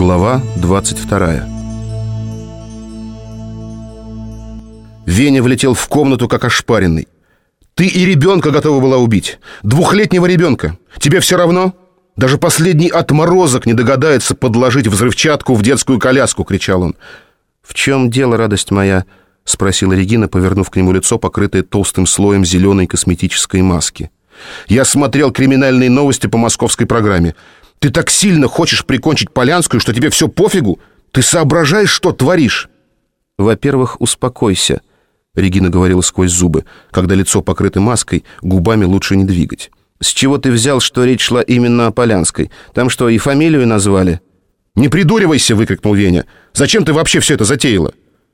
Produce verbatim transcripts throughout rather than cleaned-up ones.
Глава двадцать вторая. Веня влетел в комнату, как ошпаренный. «Ты и ребенка готова была убить. Двухлетнего ребенка. Тебе все равно? Даже последний отморозок не догадается подложить взрывчатку в детскую коляску», — кричал он. «В чем дело, радость моя?» — спросила Регина, повернув к нему лицо, покрытое толстым слоем зеленой косметической маски. «Я смотрел криминальные новости по московской программе. Ты так сильно хочешь прикончить Полянскую, что тебе все пофигу? Ты соображаешь, что творишь?» «Во-первых, успокойся», — Регина говорила сквозь зубы. Когда лицо покрыто маской, губами лучше не двигать. «С чего ты взял, что речь шла именно о Полянской? Там что, и фамилию назвали?» «Не придуривайся!» — выкрикнул Веня. «Зачем ты вообще все это затеяла?»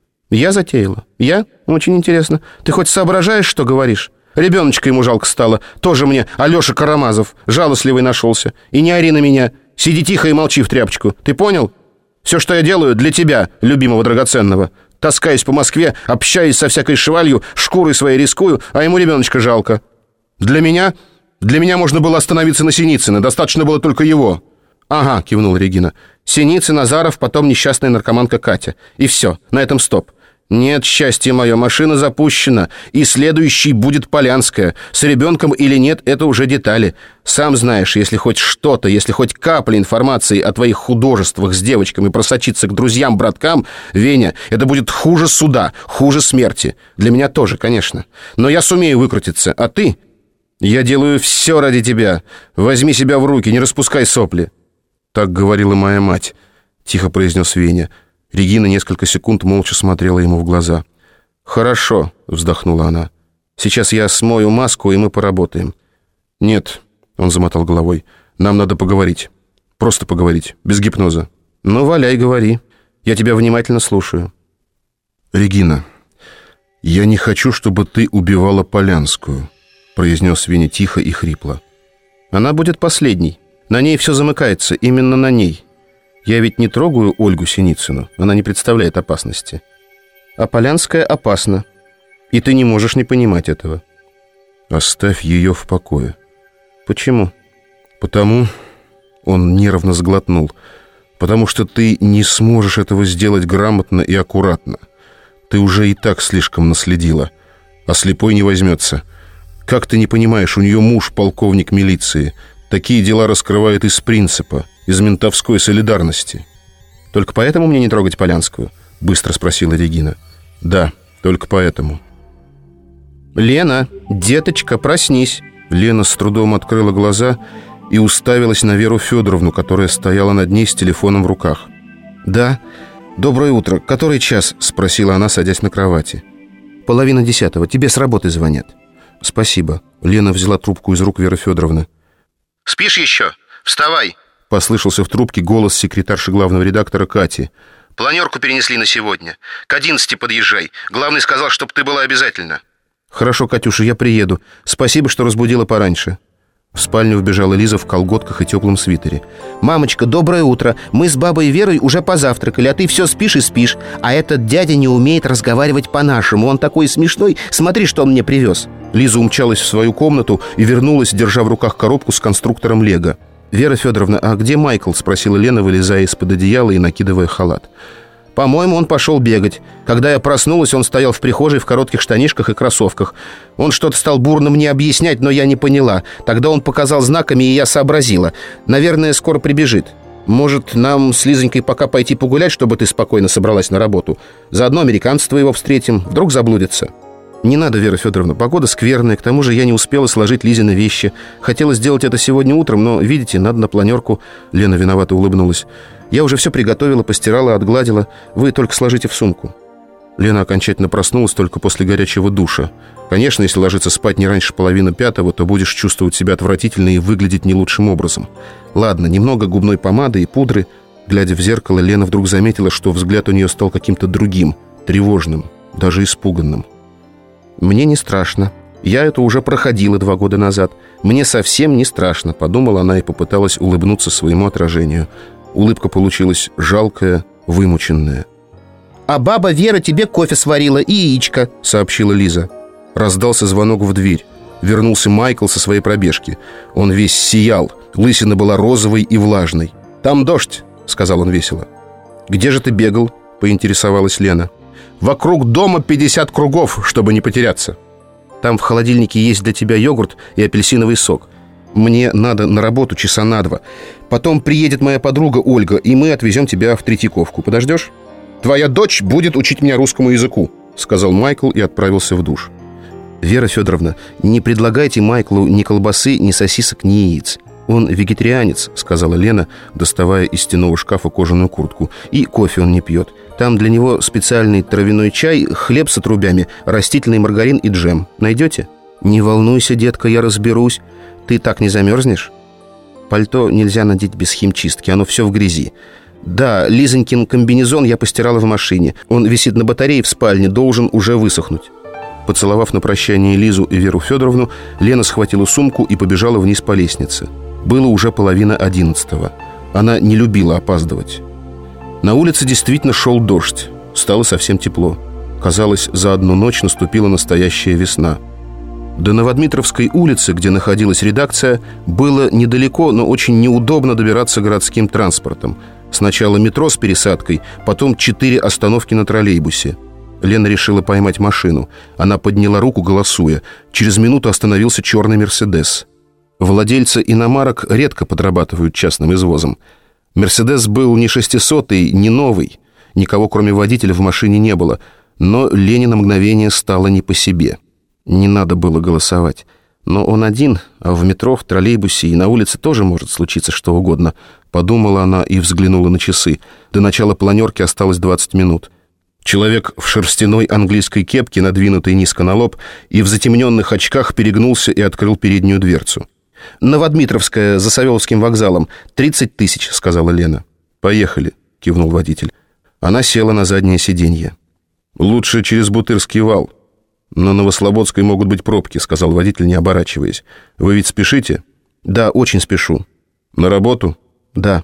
«Я затеяла? Я? Очень интересно. Ты хоть соображаешь, что говоришь? Ребеночка ему жалко стало. Тоже мне Алеша Карамазов, жалостливый нашелся. И не ори на меня. Сиди тихо и молчи в тряпочку. Ты понял? Все, что я делаю, для тебя, любимого драгоценного. Таскаюсь по Москве, общаюсь со всякой швалью, шкурой своей рискую, а ему ребеночка жалко. Для меня? Для меня можно было остановиться на Синицына. Достаточно было только его». «Ага», — кивнула Регина. «Синицын, Назаров, потом несчастная наркоманка Катя. И все, на этом стоп. Нет, счастье мое, машина запущена, и следующей будет Полянская. С ребенком или нет, это уже детали. Сам знаешь, если хоть что-то, если хоть капля информации о твоих художествах с девочками просочится к друзьям-браткам, Веня, это будет хуже суда, хуже смерти. Для меня тоже, конечно. Но я сумею выкрутиться, а ты? Я делаю все ради тебя. Возьми себя в руки, не распускай сопли». «Так говорила моя мать», — тихо произнес Веня. Регина несколько секунд молча смотрела ему в глаза. «Хорошо», — вздохнула она. «Сейчас я смою маску, и мы поработаем». «Нет», — он замотал головой, — «нам надо поговорить. Просто поговорить, без гипноза». «Ну, валяй, говори. Я тебя внимательно слушаю». «Регина, я не хочу, чтобы ты убивала Полянскую», — произнес Веня тихо и хрипло. «Она будет последней. На ней все замыкается, именно на ней. Я ведь не трогаю Ольгу Синицыну, она не представляет опасности. А Полянская опасна, и ты не можешь не понимать этого». «Оставь ее в покое». «Почему?» «Потому...» — он нервно сглотнул. «Потому что ты не сможешь этого сделать грамотно и аккуратно. Ты уже и так слишком наследила, а слепой не возьмется. Как ты не понимаешь, у нее муж полковник милиции. Такие дела раскрывают из принципа, из ментовской солидарности». «Только поэтому мне не трогать Полянскую?» — быстро спросила Регина. «Да, только поэтому». «Лена, деточка, проснись!» Лена с трудом открыла глаза и уставилась на Веру Федоровну, которая стояла над ней с телефоном в руках. «Да, доброе утро. Который час?» — спросила она, садясь на кровати. «Половина десятого. Тебе с работы звонят». «Спасибо». Лена взяла трубку из рук Веры Федоровны. «Спишь еще? Вставай!» — послышался в трубке голос секретарши главного редактора Кати. «Планерку перенесли на сегодня. К одиннадцати подъезжай. Главный сказал, чтобы ты была обязательно». «Хорошо, Катюша, я приеду. Спасибо, что разбудила пораньше». В спальню вбежала Лиза в колготках и теплом свитере. «Мамочка, доброе утро. Мы с бабой Верой уже позавтракали, а ты все спишь и спишь. А этот дядя не умеет разговаривать по-нашему. Он такой смешной. Смотри, что он мне привез». Лиза умчалась в свою комнату и вернулась, держа в руках коробку с конструктором Лего. «Вера Федоровна, а где Майкл?» — спросила Лена, вылезая из-под одеяла и накидывая халат. «По-моему, он пошел бегать. Когда я проснулась, он стоял в прихожей в коротких штанишках и кроссовках. Он что-то стал бурно мне объяснять, но я не поняла. Тогда он показал знаками, и я сообразила. Наверное, скоро прибежит. Может, нам с Лизонькой пока пойти погулять, чтобы ты спокойно собралась на работу? Заодно американца твоего встретим. Вдруг заблудится». «Не надо, Вера Федоровна, погода скверная. К тому же я не успела сложить Лизины вещи. Хотела сделать это сегодня утром, но, видите, надо на планерку». Лена виновато улыбнулась. «Я уже все приготовила, постирала, отгладила. Вы только сложите в сумку». Лена окончательно проснулась только после горячего душа. Конечно, если ложиться спать не раньше половины пятого, то будешь чувствовать себя отвратительно и выглядеть не лучшим образом. Ладно, немного губной помады и пудры. Глядя в зеркало, Лена вдруг заметила, что взгляд у нее стал каким-то другим, тревожным, даже испуганным. «Мне не страшно. Я это уже проходила два года назад. Мне совсем не страшно», — подумала она и попыталась улыбнуться своему отражению. Улыбка получилась жалкая, вымученная. «А баба Вера тебе кофе сварила и яичко», — сообщила Лиза. Раздался звонок в дверь. Вернулся Майкл со своей пробежки. Он весь сиял. Лысина была розовой и влажной. «Там дождь», — сказал он весело. «Где же ты бегал?» — поинтересовалась Лена. «Вокруг дома пятьдесят кругов, чтобы не потеряться». «Там в холодильнике есть для тебя йогурт и апельсиновый сок. Мне надо на работу часа на два. Потом приедет моя подруга Ольга, и мы отвезем тебя в Третьяковку. Подождешь?» «Твоя дочь будет учить меня русскому языку», — сказал Майкл и отправился в душ. «Вера Федоровна, не предлагайте Майклу ни колбасы, ни сосисок, ни яиц. Он вегетарианец», — сказала Лена, доставая из стенного шкафа кожаную куртку. «И кофе он не пьет. Там для него специальный травяной чай, хлеб с отрубями, растительный маргарин и джем. Найдете?» «Не волнуйся, детка, я разберусь. Ты так не замерзнешь?» «Пальто нельзя надеть без химчистки, оно все в грязи. Да, Лизонькин комбинезон я постирала в машине. Он висит на батарее в спальне, должен уже высохнуть». Поцеловав на прощание Лизу и Веру Федоровну, Лена схватила сумку и побежала вниз по лестнице. Было уже половина одиннадцатого. Она не любила опаздывать. На улице действительно шел дождь. Стало совсем тепло. Казалось, за одну ночь наступила настоящая весна. До Новодмитровской улицы, где находилась редакция, было недалеко, но очень неудобно добираться городским транспортом. Сначала метро с пересадкой, потом четыре остановки на троллейбусе. Лена решила поймать машину. Она подняла руку, голосуя. Через минуту остановился черный «Мерседес». Владельцы иномарок редко подрабатывают частным извозом. «Мерседес» был не шестисотый, не новый. Никого, кроме водителя, в машине не было. Но Лене на мгновение стало не по себе. Не надо было голосовать. Но он один, а в метро, в троллейбусе и на улице тоже может случиться что угодно. Подумала она и взглянула на часы. До начала планерки осталось двадцать минут. Человек в шерстяной английской кепке, надвинутой низко на лоб, и в затемненных очках перегнулся и открыл переднюю дверцу. «Новодмитровская, за Савеловским вокзалом. тридцать тысяч», — сказала Лена. «Поехали», — кивнул водитель. Она села на заднее сиденье. «Лучше через Бутырский вал. На Новослободской могут быть пробки», — сказал водитель, не оборачиваясь. «Вы ведь спешите?» «Да, очень спешу». «На работу?» «Да».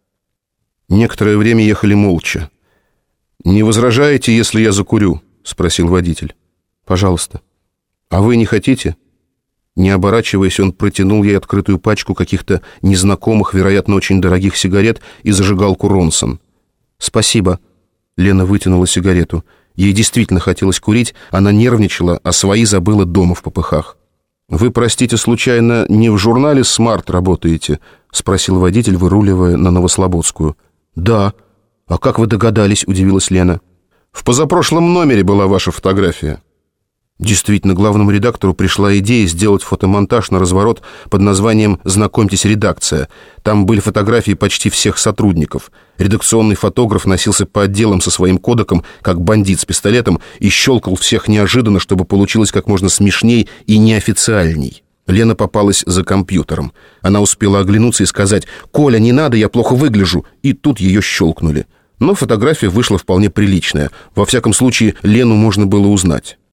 Некоторое время ехали молча. «Не возражаете, если я закурю?» — спросил водитель. «Пожалуйста». «А вы не хотите?» Не оборачиваясь, он протянул ей открытую пачку каких-то незнакомых, вероятно, очень дорогих сигарет и зажигалку «Ронсон». «Спасибо». Лена вытянула сигарету. Ей действительно хотелось курить, она нервничала, а свои забыла дома в попыхах. «Вы, простите, случайно не в журнале «Смарт» работаете?» — спросил водитель, выруливая на Новослободскую. «Да». «А как вы догадались?» — удивилась Лена. «В позапрошлом номере была ваша фотография». Действительно, главному редактору пришла идея сделать фотомонтаж на разворот под названием «Знакомьтесь, редакция». Там были фотографии почти всех сотрудников. Редакционный фотограф носился по отделам со своим кодеком, как бандит с пистолетом, и щелкал всех неожиданно, чтобы получилось как можно смешней и неофициальней. Лена попалась за компьютером. Она успела оглянуться и сказать: «Коля, не надо, я плохо выгляжу». И тут ее щелкнули. Но фотография вышла вполне приличная. Во всяком случае, Лену можно было узнать.